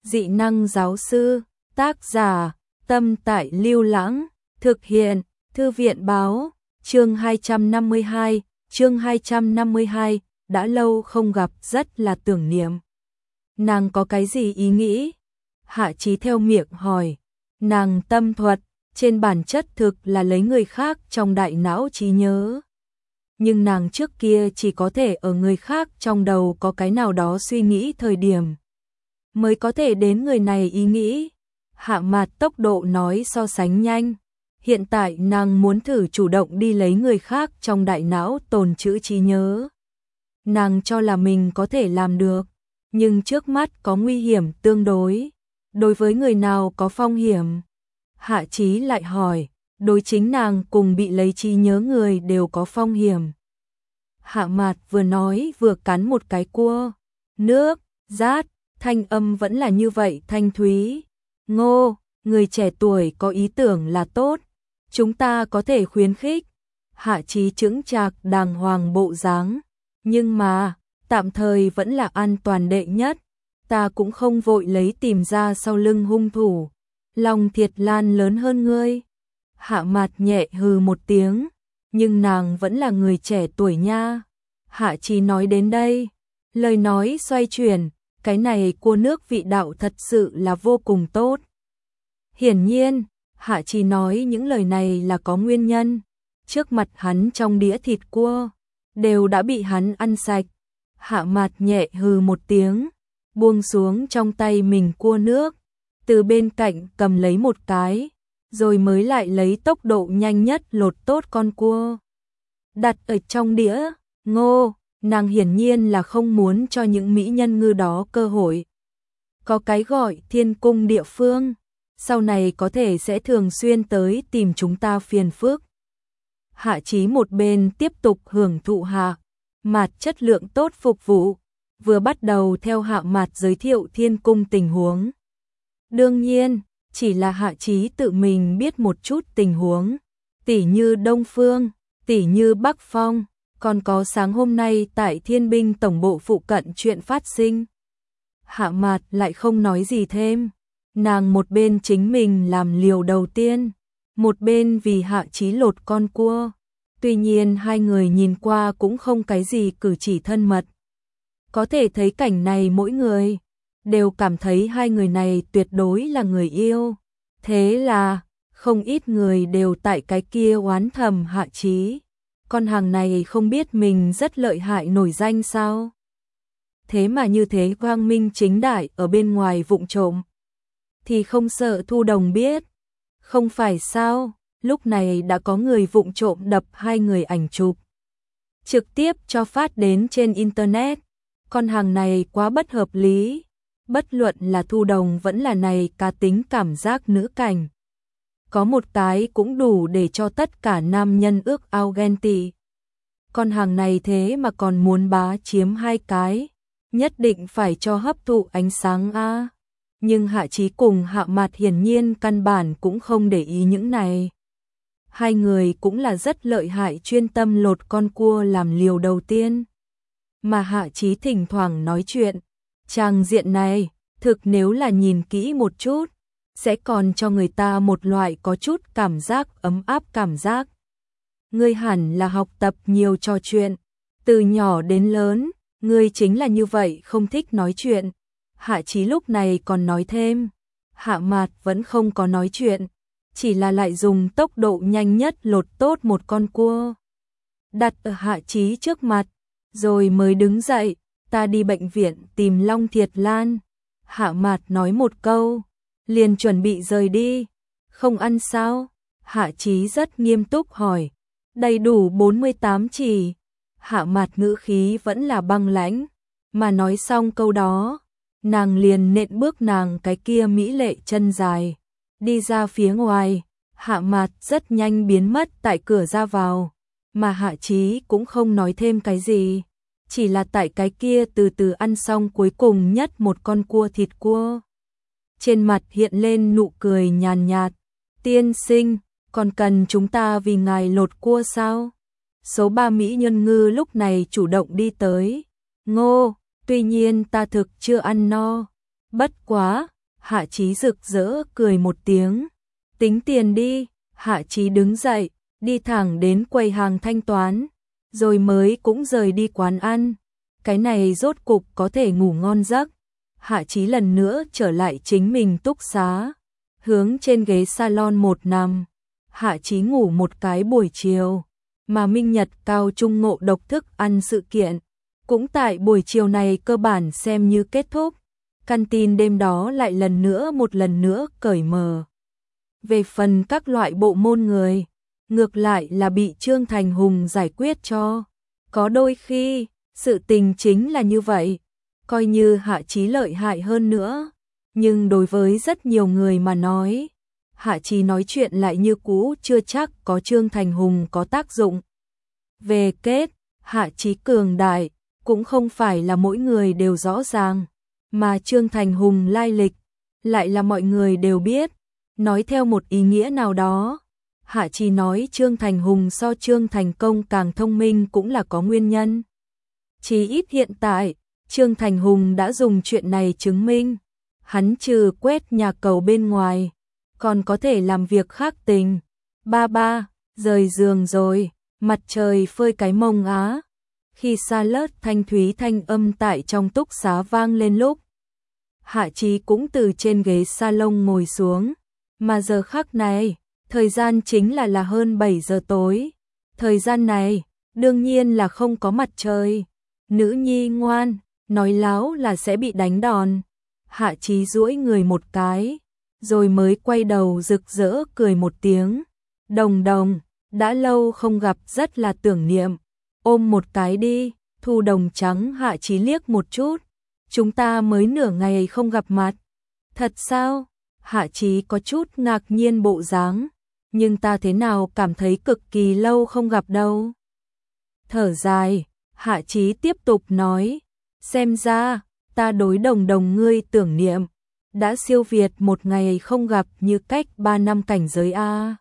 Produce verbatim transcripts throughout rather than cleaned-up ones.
Dị năng giáo sư, tác giả, Tâm Tại Lưu Lãng, thực hiện, Thư viện báo, chương hai trăm năm mươi hai, chương hai trăm năm mươi hai, đã lâu không gặp rất là tưởng niệm. Nàng có cái gì ý nghĩ? Hạ Chí theo miệng hỏi. Nàng tâm thuật, trên bản chất thực là lấy người khác trong đại não trí nhớ. Nhưng nàng trước kia chỉ có thể ở người khác trong đầu có cái nào đó suy nghĩ thời điểm mới có thể đến người này ý nghĩ. Hạ Mạt tốc độ nói so sánh nhanh. Hiện tại nàng muốn thử chủ động đi lấy người khác trong đại não tồn trữ trí nhớ. Nàng cho là mình có thể làm được, nhưng trước mắt có nguy hiểm tương đối. Đối với người nào có phong hiểm? Hạ Chí lại hỏi. Đối chính nàng cùng bị lấy trí nhớ người đều có phong hiểm. Hạ Mạt vừa nói vừa cắn một cái cua. Nước, rát, thanh âm vẫn là như vậy thanh thúy. Ngô, người trẻ tuổi có ý tưởng là tốt. Chúng ta có thể khuyến khích. Hạ Chí chững chạc đàng hoàng bộ dáng. Nhưng mà, tạm thời vẫn là an toàn đệ nhất. Ta cũng không vội lấy tìm ra sau lưng hung thủ. Long Thiệt Lan lớn hơn ngươi. Hạ Mạt nhẹ hừ một tiếng. Nhưng nàng vẫn là người trẻ tuổi nha. Hạ Chí nói đến đây. Lời nói xoay chuyển. Cái này cua nước vị đạo thật sự là vô cùng tốt. Hiển nhiên, Hạ Chí nói những lời này là có nguyên nhân. Trước mặt hắn trong đĩa thịt cua đều đã bị hắn ăn sạch. Hạ Mạt nhẹ hừ một tiếng, buông xuống trong tay mình cua nước, từ bên cạnh cầm lấy một cái, rồi mới lại lấy tốc độ nhanh nhất lột tốt con cua, đặt ở trong đĩa. Ngô, nàng hiển nhiên là không muốn cho những mỹ nhân ngư đó cơ hội. Có cái gọi thiên cung địa phương, sau này có thể sẽ thường xuyên tới tìm chúng ta phiền phức. Hạ Chí một bên tiếp tục hưởng thụ Hạ Mạt chất lượng tốt phục vụ, vừa bắt đầu theo Hạ Mạt giới thiệu thiên cung tình huống. Đương nhiên, chỉ là Hạ Chí tự mình biết một chút tình huống, tỉ như Đông Phương, tỉ như Bắc Phong, còn có sáng hôm nay tại Thiên binh tổng bộ phụ cận chuyện phát sinh. Hạ Mạt lại không nói gì thêm, nàng một bên chính mình làm liều đầu tiên, một bên vì Hạ Chí lột con cua. Tuy nhiên hai người nhìn qua cũng không cái gì cử chỉ thân mật. Có thể thấy cảnh này mỗi người đều cảm thấy hai người này tuyệt đối là người yêu. Thế là không ít người đều tại cái kia oán thầm Hạ Chí. Con hàng này không biết mình rất lợi hại nổi danh sao? Thế mà như thế quang minh chính đại ở bên ngoài vụng trộm thì không sợ Thu Đồng biết. Không phải sao? Lúc này đã có người vụng trộm đập hai người ảnh chụp, trực tiếp cho phát đến trên internet. Con hàng này quá bất hợp lý. Bất luận là Thu Đồng vẫn là này cá tính cảm giác nữ cảnh, có một cái cũng đủ để cho tất cả nam nhân ước ao ghen tị. Con hàng này thế mà còn muốn bá chiếm hai cái, nhất định phải cho hấp thụ ánh sáng a. Nhưng Hạ Chí cùng Hạ Mạt hiển nhiên căn bản cũng không để ý những này. Hai người cũng là rất lợi hại chuyên tâm lột con cua làm liều đầu tiên. Mà Hạ Chí thỉnh thoảng nói chuyện. Trang diện này, thực nếu là nhìn kỹ một chút, sẽ còn cho người ta một loại có chút cảm giác ấm áp cảm giác. Ngươi hẳn là học tập nhiều trò chuyện. Từ nhỏ đến lớn, ngươi chính là như vậy không thích nói chuyện. Hạ Chí lúc này còn nói thêm. Hạ Mạt vẫn không có nói chuyện, chỉ là lại dùng tốc độ nhanh nhất lột tốt một con cua, đặt ở Hạ Chí trước mặt, rồi mới đứng dậy. Ta đi bệnh viện tìm Long Thiệt Lan. Hạ Mạt nói một câu, liền chuẩn bị rời đi. Không ăn sao? Hạ Chí rất nghiêm túc hỏi. Đầy đủ bốn mươi tám chỉ. Hạ Mạt ngữ khí vẫn là băng lãnh, mà nói xong câu đó, nàng liền nện bước nàng cái kia mỹ lệ chân dài, đi ra phía ngoài. Hạ Mạt rất nhanh biến mất tại cửa ra vào, mà Hạ Chí cũng không nói thêm cái gì, chỉ là tại cái kia từ từ ăn xong cuối cùng nhất một con cua thịt cua. Trên mặt hiện lên nụ cười nhàn nhạt. Tiên sinh, còn cần chúng ta vì ngài lột cua sao? Số ba mỹ nhân ngư lúc này chủ động đi tới. Ngô, tuy nhiên ta thực chưa ăn no. Bất quá, Hạ Chí rực rỡ cười một tiếng. Tính tiền đi. Hạ Chí đứng dậy, đi thẳng đến quầy hàng thanh toán, rồi mới cũng rời đi quán ăn. Cái này rốt cục có thể ngủ ngon giấc. Hạ Chí lần nữa trở lại chính mình túc xá, hướng trên ghế salon một nằm. Hạ Chí ngủ một cái buổi chiều, mà Minh Nhật cao trung ngộ độc thức ăn sự kiện cũng tại buổi chiều này cơ bản xem như kết thúc. Căn tin đêm đó lại lần nữa một lần nữa cởi mở. Về phần các loại bộ môn người, ngược lại là bị Trương Thành Hùng giải quyết cho. Có đôi khi, sự tình chính là như vậy, coi như Hạ Chí lợi hại hơn nữa. Nhưng đối với rất nhiều người mà nói, Hạ Chí nói chuyện lại như cũ chưa chắc có Trương Thành Hùng có tác dụng. Về kết, Hạ Chí cường đại, cũng không phải là mỗi người đều rõ ràng, mà Trương Thành Hùng lai lịch, lại là mọi người đều biết. Nói theo một ý nghĩa nào đó, Hạ Chí nói Trương Thành Hùng so Trương Thành Công càng thông minh cũng là có nguyên nhân. Chỉ ít hiện tại, Trương Thành Hùng đã dùng chuyện này chứng minh, hắn trừ quét nhà cầu bên ngoài, còn có thể làm việc khác tình. Ba ba, rời giường rồi, mặt trời phơi cái mông á. Khi xa lớt thanh thúy thanh âm tại trong túc xá vang lên lúc, Hạ Chí cũng từ trên ghế salon ngồi xuống. Mà giờ khắc này, thời gian chính là là hơn bảy giờ tối. Thời gian này, đương nhiên là không có mặt trời. Nữ nhi ngoan, nói láo là sẽ bị đánh đòn. Hạ Chí duỗi người một cái, rồi mới quay đầu rực rỡ cười một tiếng. Đồng Đồng, đã lâu không gặp rất là tưởng niệm. Ôm một cái đi. Thu Đồng trắng Hạ Chí liếc một chút. Chúng ta mới nửa ngày không gặp mặt. Thật sao? Hạ Chí có chút ngạc nhiên bộ dáng, nhưng ta thế nào cảm thấy cực kỳ lâu không gặp đâu. Thở dài, Hạ Chí tiếp tục nói, xem ra, ta đối Đồng Đồng ngươi tưởng niệm, đã siêu việt một ngày không gặp như cách ba năm cảnh giới a.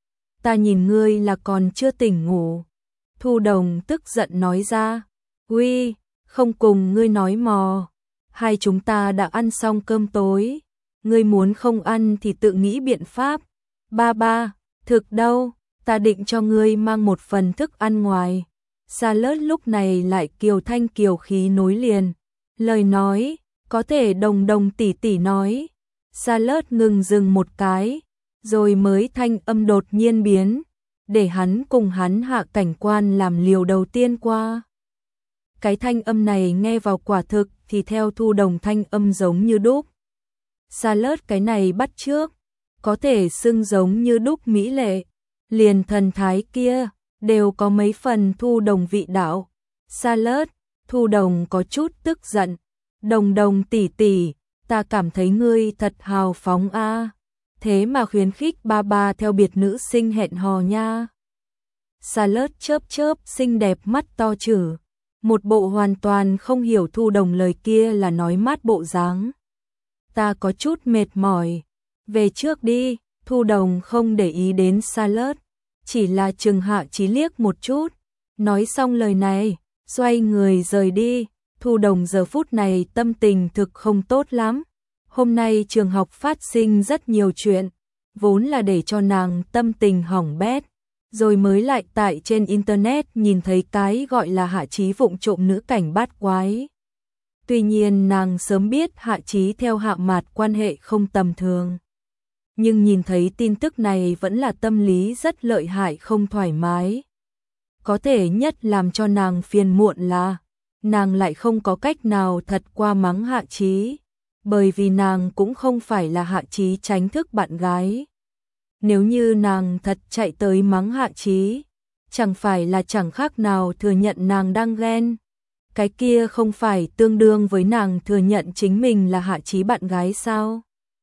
Ta nhìn ngươi là còn chưa tỉnh ngủ. Thu Đồng tức giận nói ra, uy, không cùng ngươi nói mò, hai chúng ta đã ăn xong cơm tối. Ngươi muốn không ăn thì tự nghĩ biện pháp. Ba ba, thực đâu, ta định cho ngươi mang một phần thức ăn ngoài. Sa Lớt lúc này lại kiều thanh kiều khí nối liền. Lời nói, có thể Đồng Đồng tỷ tỷ nói. Sa Lớt ngừng dừng một cái, rồi mới thanh âm đột nhiên biến, để hắn cùng hắn Hạ Cảnh Quan làm liều đầu tiên qua. Cái thanh âm này nghe vào quả thực thì theo Thu Đồng thanh âm giống như đúc. Sa Lớt cái này bắt trước, có thể xưng giống như đúc mỹ lệ, liền thần thái kia, đều có mấy phần Thu Đồng vị đạo. Sa Lớt, Thu Đồng có chút tức giận, Đồng Đồng tỷ tỷ, ta cảm thấy ngươi thật hào phóng a, thế mà khuyến khích ba ba theo biệt nữ sinh hẹn hò nha. Sa Lớt chớp chớp xinh đẹp mắt to chử, một bộ hoàn toàn không hiểu Thu Đồng lời kia là nói mát bộ dáng. Ta có chút mệt mỏi, về trước đi. Thu Đồng không để ý đến Sa Lớt, chỉ là chừng Hạ Chí liếc một chút. Nói xong lời này, xoay người rời đi. Thu Đồng giờ phút này tâm tình thực không tốt lắm. Hôm nay trường học phát sinh rất nhiều chuyện, vốn là để cho nàng tâm tình hỏng bét, rồi mới lại tại trên internet nhìn thấy cái gọi là Hạ Chí vụng trộm nữ cảnh bát quái. Tuy nhiên nàng sớm biết Hạ Chí theo Hạ Mạt quan hệ không tầm thường, nhưng nhìn thấy tin tức này vẫn là tâm lý rất lợi hại không thoải mái. Có thể nhất làm cho nàng phiền muộn là, nàng lại không có cách nào thật qua mắng Hạ Chí, bởi vì nàng cũng không phải là Hạ Chí tránh thức bạn gái. Nếu như nàng thật chạy tới mắng Hạ Chí, chẳng phải là chẳng khác nào thừa nhận nàng đang ghen. Cái kia không phải tương đương với nàng thừa nhận chính mình là Hạ Chí bạn gái sao?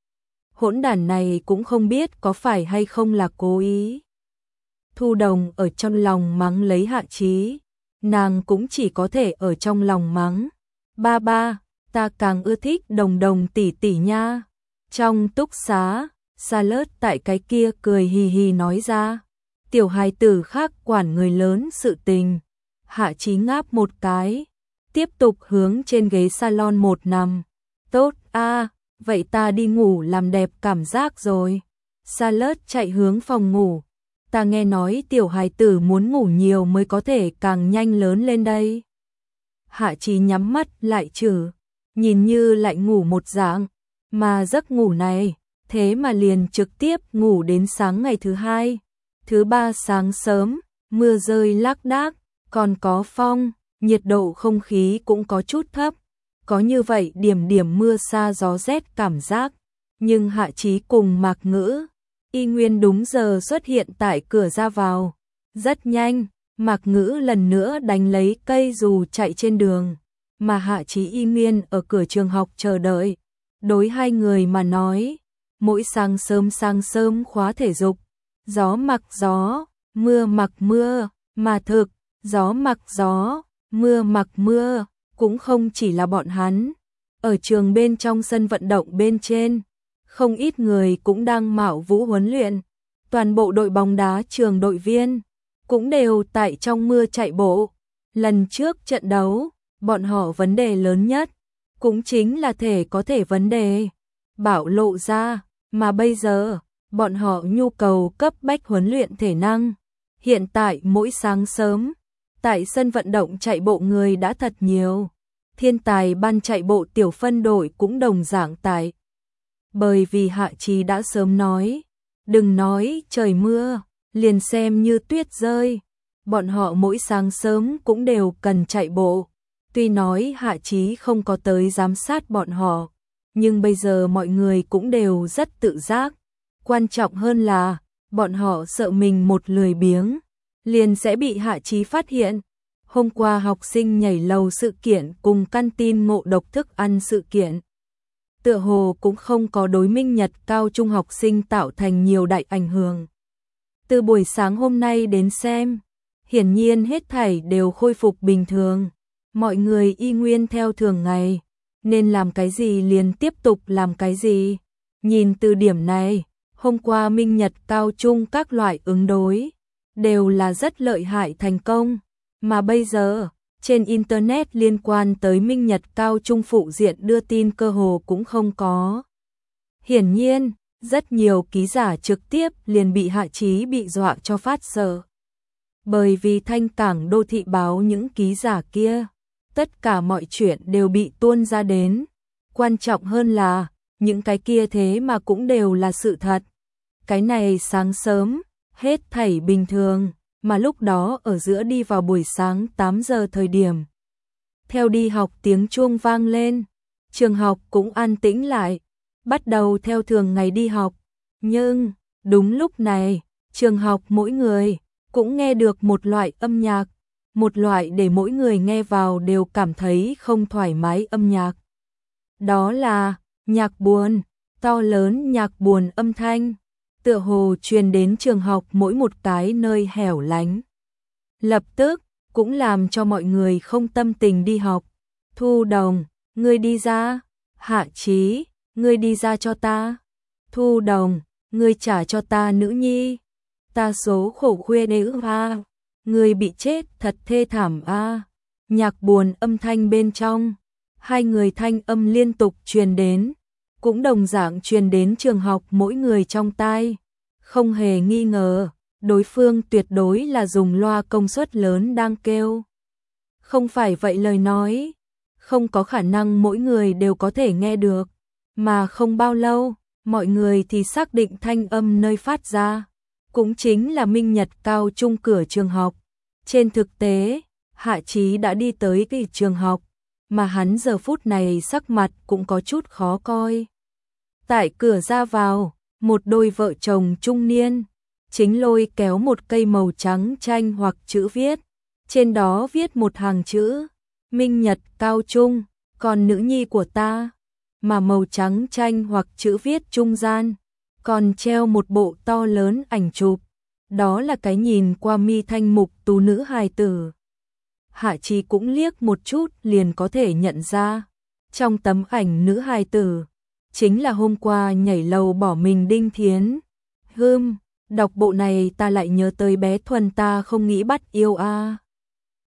Hỗn đản này cũng không biết có phải hay không là cố ý. Thu Đồng ở trong lòng mắng lấy Hạ Chí, nàng cũng chỉ có thể ở trong lòng mắng. Ba ba, ta càng ưa thích Đồng Đồng tỷ tỷ nha. Trong túc xá, Sa Lớt tại cái kia cười hì hì nói ra, tiểu hài tử khác quản người lớn sự tình. Hạ Chí ngáp một cái, tiếp tục hướng trên ghế salon một nằm. Tốt a, vậy ta đi ngủ làm đẹp cảm giác rồi. Charlotte chạy hướng phòng ngủ. Ta nghe nói tiểu hài tử muốn ngủ nhiều mới có thể càng nhanh lớn lên đây. Hạ Chí nhắm mắt lại chử, nhìn như lại ngủ một dạng, mà giấc ngủ này, thế mà liền trực tiếp ngủ đến sáng ngày thứ hai. Thứ ba sáng sớm, mưa rơi lác đác, còn có phong, nhiệt độ không khí cũng có chút thấp. Có như vậy điểm điểm mưa sa gió rét cảm giác, nhưng Hạ Chí cùng Mạc Ngữ, y nguyên đúng giờ xuất hiện tại cửa ra vào. Rất nhanh, Mạc Ngữ lần nữa đánh lấy cây dù chạy trên đường, mà Hạ Chí y nguyên ở cửa trường học chờ đợi. Đối hai người mà nói, mỗi sáng sớm sáng sớm khóa thể dục, gió mặc gió, mưa mặc mưa, mà thực, gió mặc gió, mưa mặc mưa, cũng không chỉ là bọn hắn. Ở trường bên trong sân vận động bên trên, không ít người cũng đang mạo vũ huấn luyện. Toàn bộ đội bóng đá trường đội viên cũng đều tại trong mưa chạy bộ. Lần trước trận đấu, bọn họ vấn đề lớn nhất cũng chính là thể có thể vấn đề bạo lộ ra, mà bây giờ bọn họ nhu cầu cấp bách huấn luyện thể năng. Hiện tại mỗi sáng sớm, tại sân vận động chạy bộ người đã thật nhiều. Thiên tài ban chạy bộ tiểu phân đội cũng đồng dạng tại. Bởi vì Hạ Chí đã sớm nói, đừng nói trời mưa, liền xem như tuyết rơi, bọn họ mỗi sáng sớm cũng đều cần chạy bộ. Tuy nói Hạ Chí không có tới giám sát bọn họ, nhưng bây giờ mọi người cũng đều rất tự giác. Quan trọng hơn là, bọn họ sợ mình một lười biếng, liền sẽ bị Hạ Chí phát hiện. Hôm qua học sinh nhảy lầu sự kiện cùng căn tin ngộ độc thức ăn sự kiện, tựa hồ cũng không có đối Minh Nhật cao trung học sinh tạo thành nhiều đại ảnh hưởng. Từ buổi sáng hôm nay đến xem, hiển nhiên hết thảy đều khôi phục bình thường. Mọi người y nguyên theo thường ngày, nên làm cái gì liền tiếp tục làm cái gì. Nhìn từ điểm này, hôm qua Minh Nhật cao trung các loại ứng đối đều là rất lợi hại thành công, mà bây giờ trên internet liên quan tới Minh Nhật cao trung phụ diện đưa tin cơ hồ cũng không có. Hiển nhiên, rất nhiều ký giả trực tiếp liền bị Hạ Chí bị dọa cho phát sợ. Bởi vì Thanh Cảng Đô thị báo những ký giả kia, tất cả mọi chuyện đều bị tuôn ra đến. Quan trọng hơn là, những cái kia thế mà cũng đều là sự thật. Cái này sáng sớm, hết thảy bình thường, mà lúc đó ở giữa đi vào buổi sáng tám giờ thời điểm. Theo đi học tiếng chuông vang lên, trường học cũng an tĩnh lại, bắt đầu theo thường ngày đi học. Nhưng, đúng lúc này, trường học mỗi người cũng nghe được một loại âm nhạc, một loại để mỗi người nghe vào đều cảm thấy không thoải mái âm nhạc. Đó là nhạc buồn, to lớn nhạc buồn âm thanh, tựa hồ truyền đến trường học mỗi một cái nơi hẻo lánh. Lập tức, cũng làm cho mọi người không tâm tình đi học. Thu Đồng, ngươi đi ra. Hạ Chí, ngươi đi ra cho ta. Thu Đồng, ngươi trả cho ta nữ nhi. Ta số khổ khuya nữ ha. Ngươi bị chết thật thê thảm a. Nhạc buồn âm thanh bên trong, hai người thanh âm liên tục truyền đến, cũng đồng dạng truyền đến trường học mỗi người trong tai. Không hề nghi ngờ, đối phương tuyệt đối là dùng loa công suất lớn đang kêu. Không phải vậy lời nói, không có khả năng mỗi người đều có thể nghe được, mà không bao lâu, mọi người thì xác định thanh âm nơi phát ra, cũng chính là Minh Nhật cao trung cửa trường học. Trên thực tế, Hạ Chí đã đi tới cái trường học, mà hắn giờ phút này sắc mặt cũng có chút khó coi. Tại cửa ra vào, một đôi vợ chồng trung niên, chính lôi kéo một cây màu trắng tranh hoặc chữ viết, trên đó viết một hàng chữ, Minh Nhật cao trung, còn nữ nhi của ta, mà màu trắng tranh hoặc chữ viết trung gian, còn treo một bộ to lớn ảnh chụp, đó là cái nhìn qua mi thanh mục tú nữ hài tử. Hạ Chí cũng liếc một chút liền có thể nhận ra, trong tấm ảnh nữ hài tử, chính là hôm qua nhảy lầu bỏ mình Đinh Thiến. Hừm, đọc bộ này ta lại nhớ tới bé Thuần ta không nghĩ bắt yêu a.